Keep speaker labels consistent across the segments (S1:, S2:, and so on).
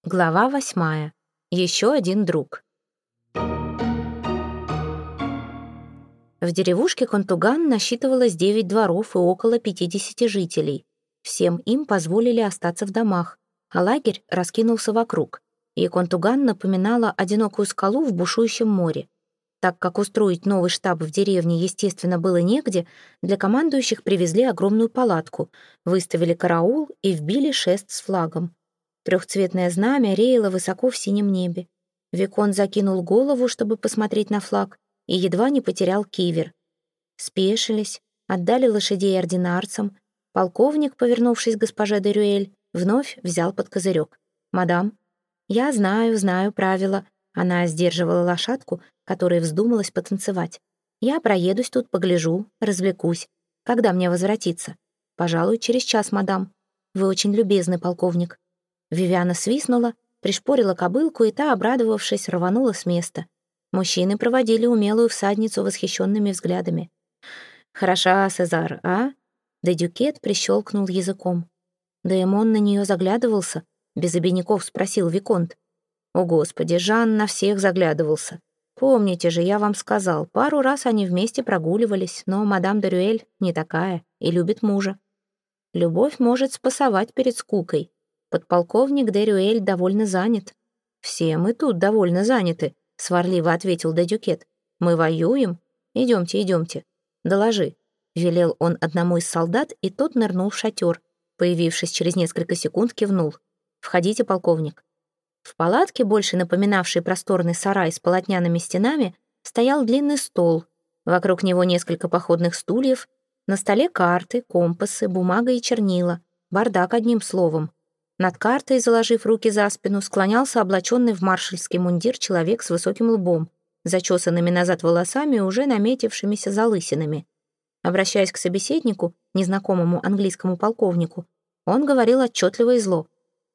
S1: Глава 8. Еще один друг. В деревушке Контуган насчитывалось 9 дворов и около 50 жителей. Всем им позволили остаться в домах, а лагерь раскинулся вокруг, и Контуган напоминала одинокую скалу в бушующем море. Так как устроить новый штаб в деревне, естественно, было негде, для командующих привезли огромную палатку, выставили караул и вбили шест с флагом. Трехцветное знамя реяло высоко в синем небе. Виконт закинул голову, чтобы посмотреть на флаг, и едва не потерял кивер. Спешились, отдали лошадей ординарцам. Полковник, повернувшись к госпоже де Рюэль, вновь взял под козырек. «Мадам, я знаю правила». Она сдерживала лошадку, которая вздумалась потанцевать. «Я проедусь тут, погляжу, развлекусь. Когда мне возвратиться?» «Пожалуй, через час, мадам. Вы очень любезны, полковник». Вивиана свистнула, пришпорила кобылку, и та, обрадовавшись, рванула с места. Мужчины проводили умелую всадницу восхищенными взглядами. «Хороша, Сезар, а?» Де Дюкет прищелкнул языком. Деэмон на нее заглядывался, без обиняков спросил виконт. «О, Господи, Жан на всех заглядывался. Помните же, я вам сказал, пару раз они вместе прогуливались, но мадам де Рюэль не такая и любит мужа. Любовь может спасовать перед скукой. Подполковник де Рюэль довольно занят». «Все мы тут довольно заняты», — сварливо ответил де Дюкет. «Мы воюем? Идемте. Доложи», — велел он одному из солдат, и тот нырнул в шатер. Появившись через несколько секунд, кивнул. «Входите, полковник». В палатке, больше напоминавшей просторный сарай с полотняными стенами, стоял длинный стол. Вокруг него несколько походных стульев. На столе карты, компасы, бумага и чернила. Бардак, одним словом. Над картой, заложив руки за спину, склонялся облаченный в маршальский мундир человек с высоким лбом, зачесанными назад волосами и уже наметившимися залысинами. Обращаясь к собеседнику, незнакомому английскому полковнику, он говорил отчетливо и зло.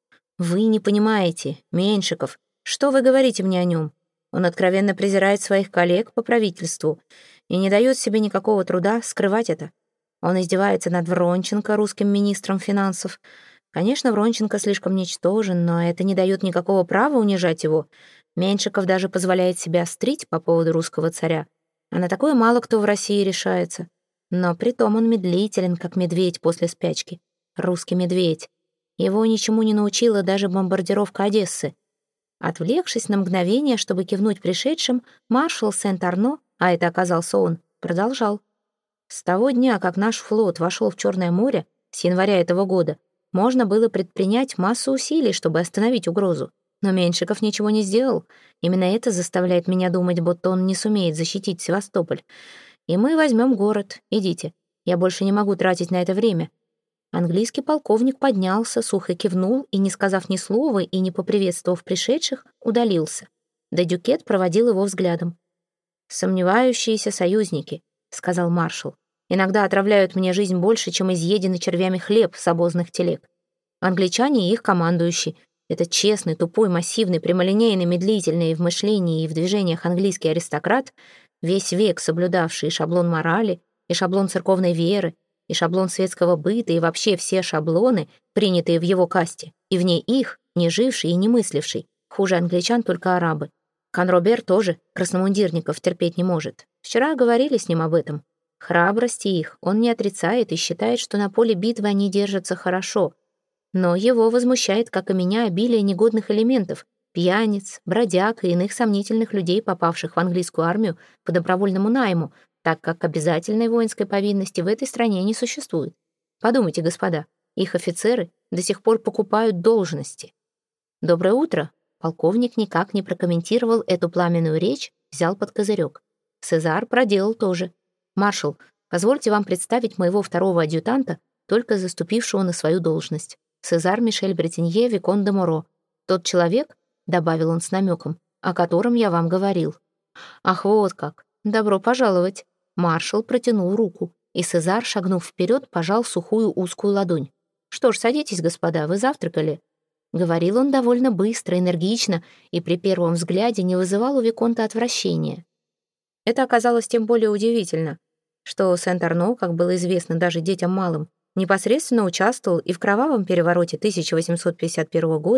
S1: «Вы не понимаете, Меньшиков, что вы говорите мне о нем? Он откровенно презирает своих коллег по правительству и не дает себе никакого труда скрывать это. Он издевается над Вронченко, русским министром финансов. Конечно, Вронченко слишком ничтожен, но это не дает никакого права унижать его. Меньшиков даже позволяет себя острить по поводу русского царя. А на такое мало кто в России решается. Но притом он медлителен, как медведь после спячки. Русский медведь. Его ничему не научила даже бомбардировка Одессы. Отвлекшись на мгновение, чтобы кивнуть пришедшим, маршал Сент-Арно, а это оказался он, продолжал. С того дня, как наш флот вошел в Черное море, с января этого года, можно было предпринять массу усилий, чтобы остановить угрозу. Но Меньшиков ничего не сделал. Именно это заставляет меня думать, будто он не сумеет защитить Севастополь. И мы возьмем город. Идите. Я больше не могу тратить на это время. Английский полковник поднялся, сухо кивнул и, не сказав ни слова и не поприветствовав пришедших, удалился. Де Дюкет проводил его взглядом. «Сомневающиеся союзники», — сказал маршал, «иногда отравляют мне жизнь больше, чем изъеденный червями хлеб с обозных телег. Англичане и их командующий — это честный, тупой, массивный, прямолинейный, медлительный в мышлении и в движениях английский аристократ, весь век соблюдавший шаблон морали, и шаблон церковной веры, и шаблон светского быта, и вообще все шаблоны, принятые в его касте, и вне их, не живший и не мысливший. Хуже англичан только арабы. Канробер тоже красномундирников терпеть не может. Вчера говорили с ним об этом. Храбрости их он не отрицает и считает, что на поле битвы они держатся хорошо. Но его возмущает, как и меня, обилие негодных элементов, пьяниц, бродяг и иных сомнительных людей, попавших в английскую армию по добровольному найму, так как обязательной воинской повинности в этой стране не существует. Подумайте, господа, их офицеры до сих пор покупают должности. «Доброе утро!» Полковник никак не прокомментировал эту пламенную речь, взял под козырек. Сезар проделал то же. «Маршал, позвольте вам представить моего второго адъютанта, только заступившего на свою должность. Сезар Мишель Бретенье, викон де Моро. Тот человек, — добавил он с намеком, — о котором я вам говорил». «Ах, вот как! Добро пожаловать!» Маршал протянул руку, и Сезар, шагнув вперед, пожал сухую узкую ладонь. «Что ж, садитесь, господа, вы завтракали?» Говорил он довольно быстро, энергично, и при первом взгляде не вызывал у виконта отвращения. Это оказалось тем более удивительно, что Сент-Арно, как было известно даже детям малым, непосредственно участвовал и в кровавом перевороте 1851 года,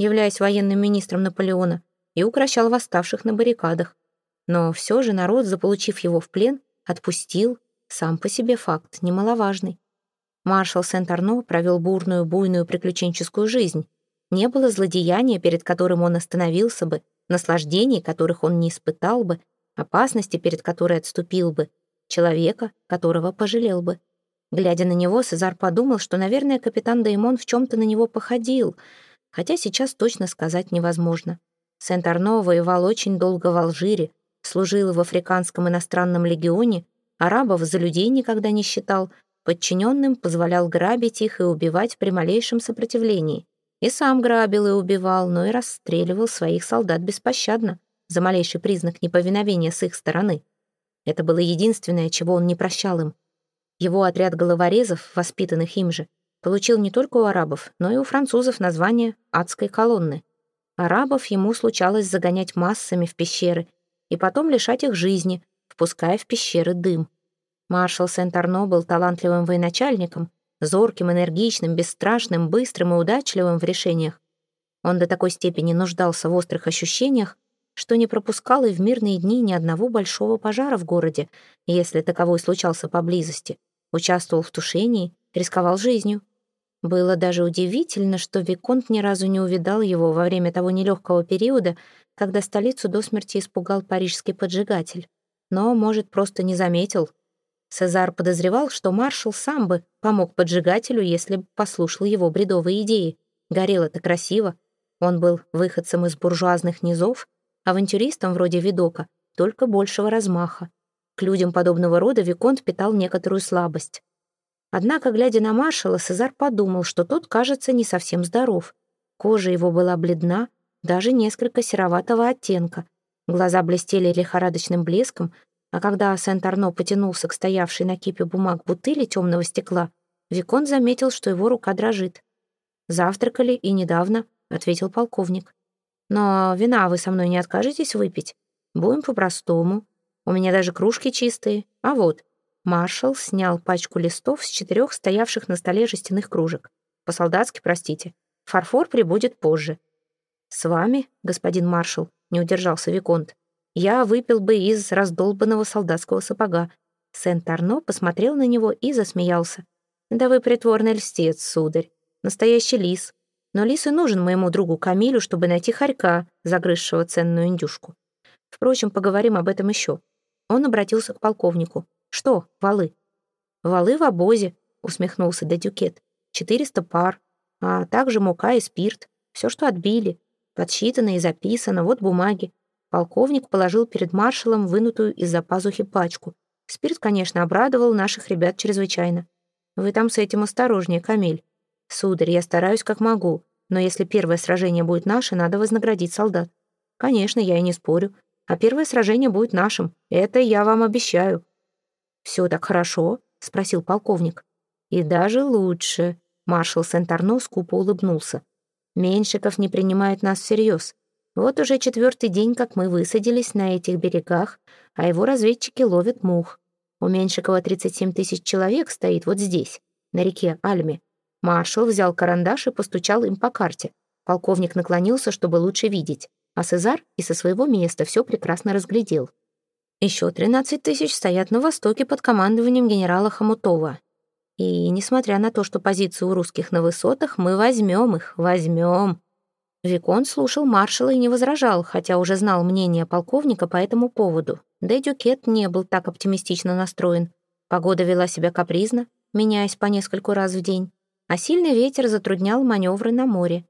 S1: являясь военным министром Наполеона, и укрощал восставших на баррикадах. Но все же народ, заполучив его в плен, отпустил, сам по себе факт немаловажный. Маршал Сент-Арно провел бурную, буйную приключенческую жизнь. Не было злодеяния, перед которым он остановился бы, наслаждений, которых он не испытал бы, опасности, перед которой отступил бы, человека, которого пожалел бы. Глядя на него, Сезар подумал, что, наверное, капитан Деймон в чем-то на него походил, хотя сейчас точно сказать невозможно. Сент-Арно воевал очень долго в Алжире, служил в Африканском иностранном легионе, арабов за людей никогда не считал, подчиненным позволял грабить их и убивать при малейшем сопротивлении. И сам грабил и убивал, но и расстреливал своих солдат беспощадно за малейший признак неповиновения с их стороны. Это было единственное, чего он не прощал им. Его отряд головорезов, воспитанных им же, получил не только у арабов, но и у французов название «адской колонны». Арабов ему случалось загонять массами в пещеры и потом лишать их жизни, впуская в пещеры дым. Маршал Сент-Арно был талантливым военачальником, зорким, энергичным, бесстрашным, быстрым и удачливым в решениях. Он до такой степени нуждался в острых ощущениях, что не пропускал и в мирные дни ни одного большого пожара в городе, если таковой случался поблизости, участвовал в тушении, рисковал жизнью. Было даже удивительно, что виконт ни разу не увидал его во время того нелегкого периода, когда столицу до смерти испугал парижский поджигатель. Но, может, просто не заметил. Сезар подозревал, что маршал сам бы помог поджигателю, если бы послушал его бредовые идеи. Горело-то красиво. Он был выходцем из буржуазных низов, авантюристом вроде Видока, только большего размаха. К людям подобного рода виконт питал некоторую слабость. Однако, глядя на маршала, Сезар подумал, что тот, кажется, не совсем здоров. Кожа его была бледна, даже несколько сероватого оттенка. Глаза блестели лихорадочным блеском, а когда Сент-Арно потянулся к стоявшей на кипе бумаг бутыли темного стекла, виконт заметил, что его рука дрожит. «Завтракали и недавно», — ответил полковник. «Но вина вы со мной не откажетесь выпить? Будем по-простому. У меня даже кружки чистые. А вот». Маршал снял пачку листов с 4 стоявших на столе жестяных кружек. «По-солдатски, простите. Фарфор прибудет позже». «С вами, господин маршал», — не удержался виконт. «Я выпил бы из раздолбанного солдатского сапога». Сент-Арно посмотрел на него и засмеялся. «Да вы притворный льстец, сударь. Настоящий лис. Но лис и нужен моему другу Камилю, чтобы найти хорька, загрызшего ценную индюшку. Впрочем, поговорим об этом еще». Он обратился к полковнику. «Что, валы?» «Валы в обозе», — усмехнулся де Дюкет. 400 пар, а также мука и спирт. Все, что отбили. Подсчитано и записано, вот бумаги». Полковник положил перед маршалом вынутую из-за пазухи пачку. Спирт, конечно, обрадовал наших ребят чрезвычайно. «Вы там с этим осторожнее, Камиль. Сударь, я стараюсь как могу, но если первое сражение будет наше, надо вознаградить солдат». «Конечно, я и не спорю. А первое сражение будет нашим. Это я вам обещаю». «Все так хорошо?» — спросил полковник. «И даже лучше», — маршал Сент-Арно скупо улыбнулся. «Меньшиков не принимает нас всерьез. Вот уже 4-й день, как мы высадились на этих берегах, а его разведчики ловят мух. У Меньшикова 37 тысяч человек стоит вот здесь, на реке Альме». Маршал взял карандаш и постучал им по карте. Полковник наклонился, чтобы лучше видеть, а Сезар и со своего места все прекрасно разглядел. Еще 13 тысяч стоят на востоке под командованием генерала Хомутова. И, несмотря на то, что позиции у русских на высотах, мы возьмем их, возьмем. Виконт слушал маршала и не возражал, хотя уже знал мнение полковника по этому поводу. Де Дюкет не был так оптимистично настроен. Погода вела себя капризно, меняясь по нескольку раз в день, а сильный ветер затруднял маневры на море.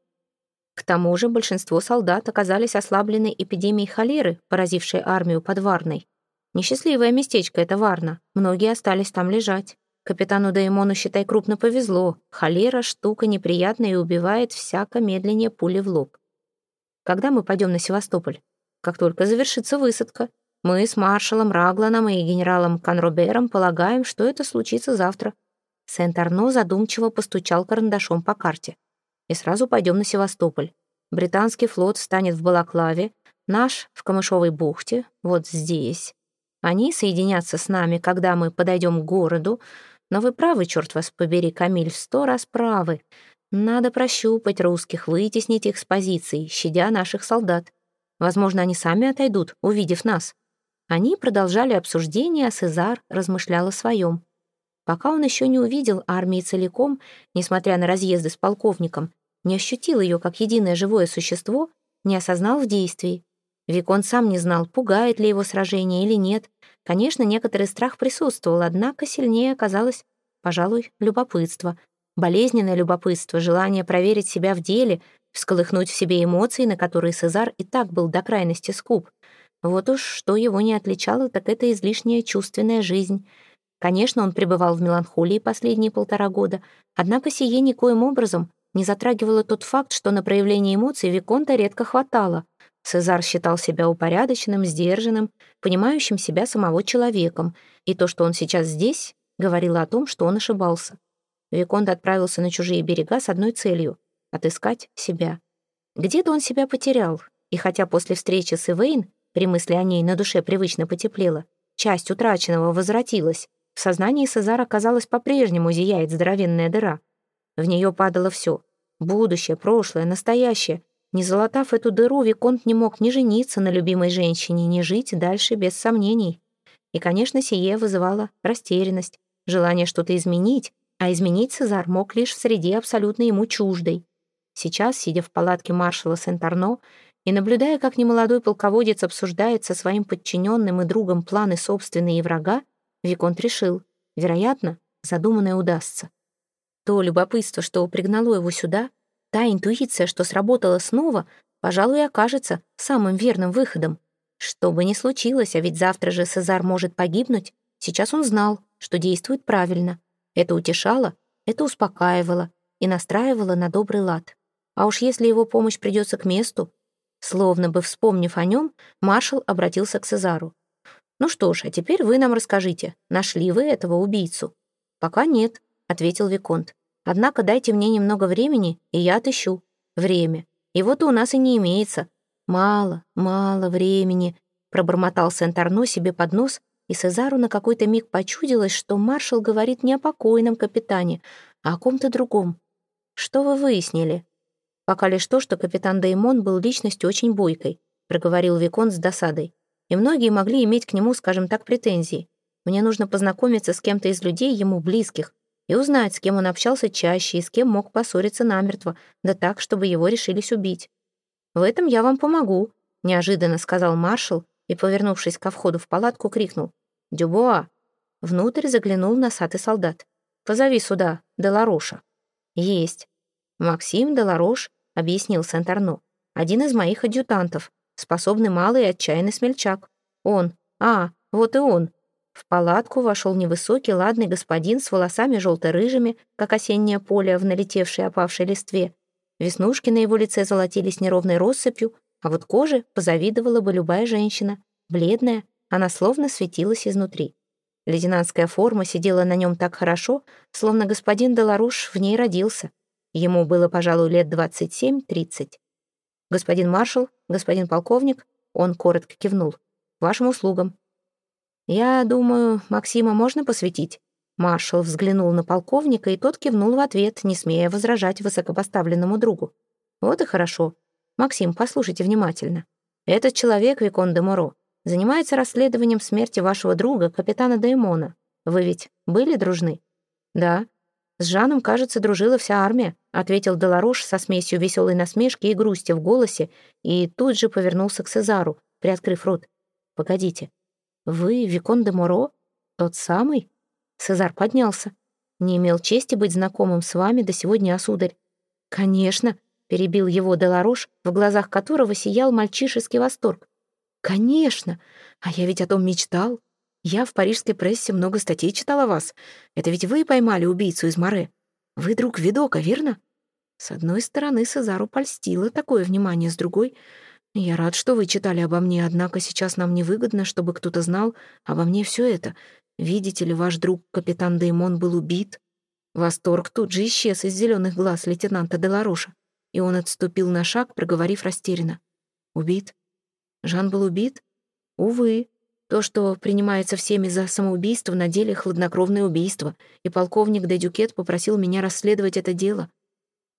S1: К тому же большинство солдат оказались ослаблены эпидемией холеры, поразившей армию под Варной. Несчастливое местечко это Варна, многие остались там лежать. Капитану Деймону, считай, крупно повезло. Холера — штука неприятная и убивает всяко медленнее пули в лоб. Когда мы пойдем на Севастополь? Как только завершится высадка. Мы с маршалом Рагланом и генералом Конробером полагаем, что это случится завтра. Сент-Арно задумчиво постучал карандашом по карте. И сразу пойдем на Севастополь. Британский флот встанет в Балаклаве, наш — в Камышовой бухте, вот здесь. Они соединятся с нами, когда мы подойдем к городу. Но вы правы, черт вас побери, Камиль, в 100 раз правы. Надо прощупать русских, вытеснить их с позиций, щадя наших солдат. Возможно, они сами отойдут, увидев нас». Они продолжали обсуждение, а Сезар размышлял о своем. Пока он еще не увидел армии целиком, несмотря на разъезды с полковником, не ощутил ее как единое живое существо, не осознал в действии. Виконт сам не знал, пугает ли его сражение или нет. Конечно, некоторый страх присутствовал, однако сильнее оказалось, пожалуй, любопытство. Болезненное любопытство, желание проверить себя в деле, всколыхнуть в себе эмоции, на которые Сезар и так был до крайности скуп. Вот уж что его не отличало, так это излишняя чувственная жизнь. Конечно, он пребывал в меланхолии последние 1,5 года, однако сие никоим образом не затрагивало тот факт, что на проявление эмоций Виконта редко хватало. Сезар считал себя упорядоченным, сдержанным, понимающим себя самого человеком, и то, что он сейчас здесь, говорило о том, что он ошибался. Виконт отправился на чужие берега с одной целью — отыскать себя. Где-то он себя потерял, и хотя после встречи с Ивейн, при мысли о ней на душе привычно потеплело, часть утраченного возвратилась, в сознании Сезара, казалось, по-прежнему зияет здоровенная дыра. В нее падало все — будущее, прошлое, настоящее. Не залатав эту дыру, Виконт не мог ни жениться на любимой женщине, ни жить дальше без сомнений. И, конечно, сие вызывало растерянность, желание что-то изменить, а изменить Сезар мог лишь в среде абсолютно ему чуждой. Сейчас, сидя в палатке маршала Сент-Арно и наблюдая, как немолодой полководец обсуждает со своим подчиненным и другом планы собственные и врага, Виконт решил, вероятно, задуманное удастся. То любопытство, что пригнало его сюда, та интуиция, что сработала снова, пожалуй, окажется самым верным выходом. Что бы ни случилось, а ведь завтра же Сезар может погибнуть, сейчас он знал, что действует правильно. Это утешало, это успокаивало и настраивало на добрый лад. А уж если его помощь придется к месту, словно бы вспомнив о нем, маршал обратился к Сезару. «Ну что ж, а теперь вы нам расскажите, нашли вы этого убийцу?» «Пока нет», — ответил Виконт. «Однако дайте мне немного времени, и я отыщу. Время. Его-то у нас и не имеется». «Мало, мало времени», — пробормотал Сент-Арно себе под нос, и Сезару на какой-то миг почудилось, что маршал говорит не о покойном капитане, а о ком-то другом. «Что вы выяснили?» «Пока лишь то, что капитан Деймон был личностью очень бойкой», — проговорил Виконт с досадой. «И многие могли иметь к нему, скажем так, претензии. Мне нужно познакомиться с кем-то из людей ему близких и узнать, с кем он общался чаще и с кем мог поссориться намертво, да так, чтобы его решились убить. В этом я вам помогу», — неожиданно сказал маршал и, повернувшись ко входу в палатку, крикнул: «Дюбуа!» Внутрь заглянул носатый солдат. «Позови сюда Делароша». «Есть». «Максим Деларош», — объяснил Сент-Арно, «один из моих адъютантов, способный малый и отчаянный смельчак. Он. Вот и он». В палатку вошел невысокий, ладный господин с волосами желто-рыжими, как осеннее поле в налетевшей опавшей листве. Веснушки на его лице золотились неровной россыпью, а вот коже позавидовала бы любая женщина. Бледная, она словно светилась изнутри. Лейтенантская форма сидела на нем так хорошо, словно господин Деларош в ней родился. Ему было, пожалуй, лет 27-30. «Господин маршал, господин полковник», он коротко кивнул, — «к вашим услугам». «Я думаю, Максима можно посвятить?» Маршал взглянул на полковника, и тот кивнул в ответ, не смея возражать высокопоставленному другу. «Вот и хорошо. Максим, послушайте внимательно. Этот человек, Викон де Моро, занимается расследованием смерти вашего друга, капитана Деймона. Вы ведь были дружны?» «Да». «С Жаном, кажется, дружила вся армия», ответил Деларош со смесью веселой насмешки и грусти в голосе, и тут же повернулся к Сезару, приоткрыв рот. «Погодите, вы Викон де Моро? Тот самый?» Сезар поднялся. «Не имел чести быть знакомым с вами до сегодня, сударь». «Конечно», — перебил его Деларош, в глазах которого сиял мальчишеский восторг. «Конечно! А я ведь о том мечтал. Я в парижской прессе много статей читал о вас. Это ведь вы поймали убийцу из Море. Вы друг Видока, верно?» С одной стороны, Сезару польстило такое внимание, с другой — я рад, что вы читали обо мне, однако сейчас нам невыгодно, чтобы кто-то знал обо мне все это. Видите ли, ваш друг, капитан Деймон, был убит. Восторг тут же исчез из зеленых глаз лейтенанта Делароша, и он отступил на шаг, проговорив растерянно. «Убит? Жан был убит? Увы. То, что принимается всеми за самоубийство, на деле хладнокровное убийство, и полковник де Дюкет попросил меня расследовать это дело.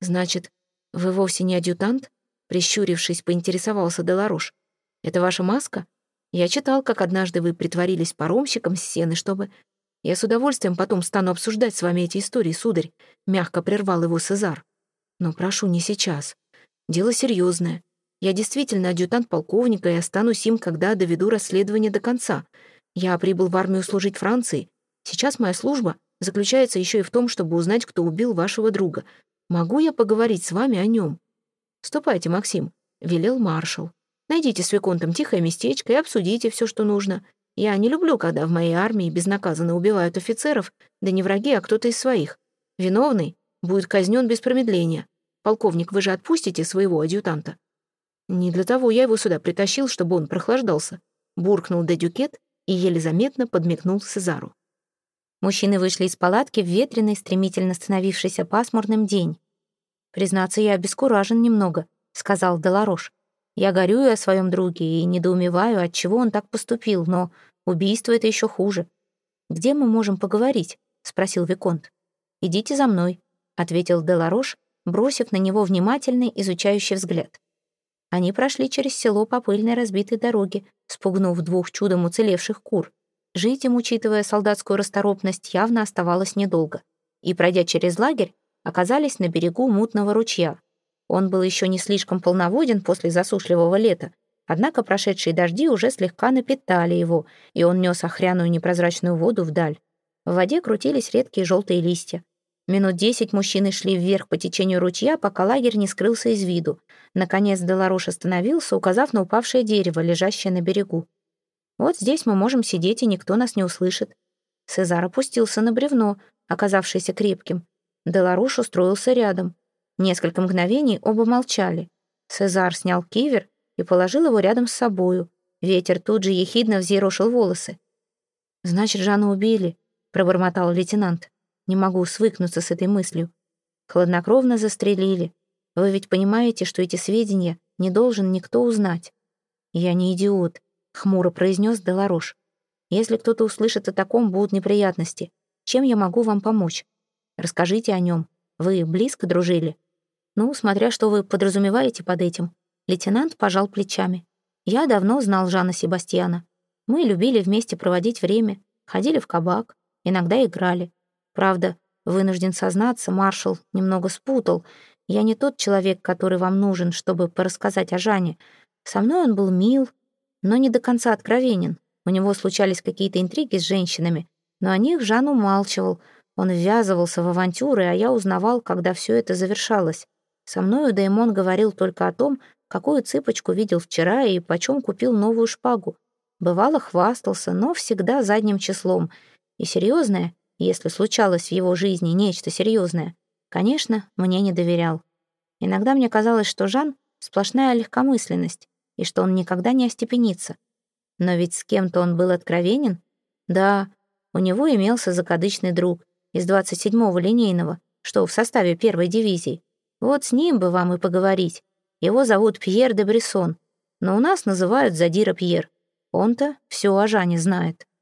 S1: «Значит, вы вовсе не адъютант?» Прищурившись, поинтересовался Деларош. «Это ваша маска? Я читал, как однажды вы притворились паромщиком с Сены, чтобы...» «Я с удовольствием потом стану обсуждать с вами эти истории, сударь», — мягко прервал его Сезар. «Но прошу, не сейчас. Дело серьезное. Я действительно адъютант полковника и останусь им, когда доведу расследование до конца. Я прибыл в армию служить Франции. Сейчас моя служба заключается еще и в том, чтобы узнать, кто убил вашего друга. Могу я поговорить с вами о нем?» «Ступайте, Максим», — велел маршал. «Найдите с Виконтом тихое местечко и обсудите все, что нужно. Я не люблю, когда в моей армии безнаказанно убивают офицеров, да не враги, а кто-то из своих. Виновный будет казнен без промедления. Полковник, вы же отпустите своего адъютанта?» «Не для того я его сюда притащил, чтобы он прохлаждался», — буркнул де Дюкет и еле заметно подмигнул Сезару. Мужчины вышли из палатки в ветреный, стремительно становившийся пасмурным день. «Признаться, я обескуражен немного», — сказал Деларош. «Я горюю о своем друге и недоумеваю, отчего он так поступил, но убийство — это еще хуже». «Где мы можем поговорить?» — спросил Виконт. «Идите за мной», — ответил Деларош, бросив на него внимательный, изучающий взгляд. Они прошли через село по пыльной разбитой дороге, спугнув 2 чудом уцелевших кур. Жить им, учитывая солдатскую расторопность, явно оставалось недолго. И, пройдя через лагерь, оказались на берегу мутного ручья. Он был еще не слишком полноводен после засушливого лета, однако прошедшие дожди уже слегка напитали его, и он нес охряную непрозрачную воду вдаль. В воде крутились редкие желтые листья. Минут 10 мужчины шли вверх по течению ручья, пока лагерь не скрылся из виду. Наконец Деларош остановился, указав на упавшее дерево, лежащее на берегу. «Вот здесь мы можем сидеть, и никто нас не услышит». Сезар опустился на бревно, оказавшееся крепким. Деларош устроился рядом. Несколько мгновений оба молчали. Сезар снял кивер и положил его рядом с собою. Ветер тут же ехидно взъерошил волосы. «Значит, Жанну убили», — пробормотал лейтенант. «Не могу свыкнуться с этой мыслью. Хладнокровно застрелили. Вы ведь понимаете, что эти сведения не должен никто узнать». «Я не идиот», — хмуро произнес Деларош. «Если кто-то услышит о таком, будут неприятности. Чем я могу вам помочь? Расскажите о нем. Вы близко дружили?» «Ну, смотря что вы подразумеваете под этим». Лейтенант пожал плечами. «Я давно знал Жана Себастьяна. Мы любили вместе проводить время, ходили в кабак, иногда играли. Правда, вынужден сознаться, маршал немного спутал. Я не тот человек, который вам нужен, чтобы порассказать о Жане. Со мной он был мил, но не до конца откровенен. У него случались какие-то интриги с женщинами, но о них Жан умалчивал. Он ввязывался в авантюры, а я узнавал, когда все это завершалось. Со мною Деймон говорил только о том, какую цыпочку видел вчера и почем купил новую шпагу. Бывало, хвастался, но всегда задним числом. И серьезное, если случалось в его жизни нечто серьезное, конечно, мне не доверял. Иногда мне казалось, что Жан — сплошная легкомысленность, и что он никогда не остепенится. Но ведь с кем-то он был откровенен. Да, у него имелся закадычный друг из 27-го линейного, что в составе 1-й дивизии. Вот с ним бы вам и поговорить. Его зовут Пьер де Брессон, но у нас называют Задира Пьер. Он-то все о Жане знает.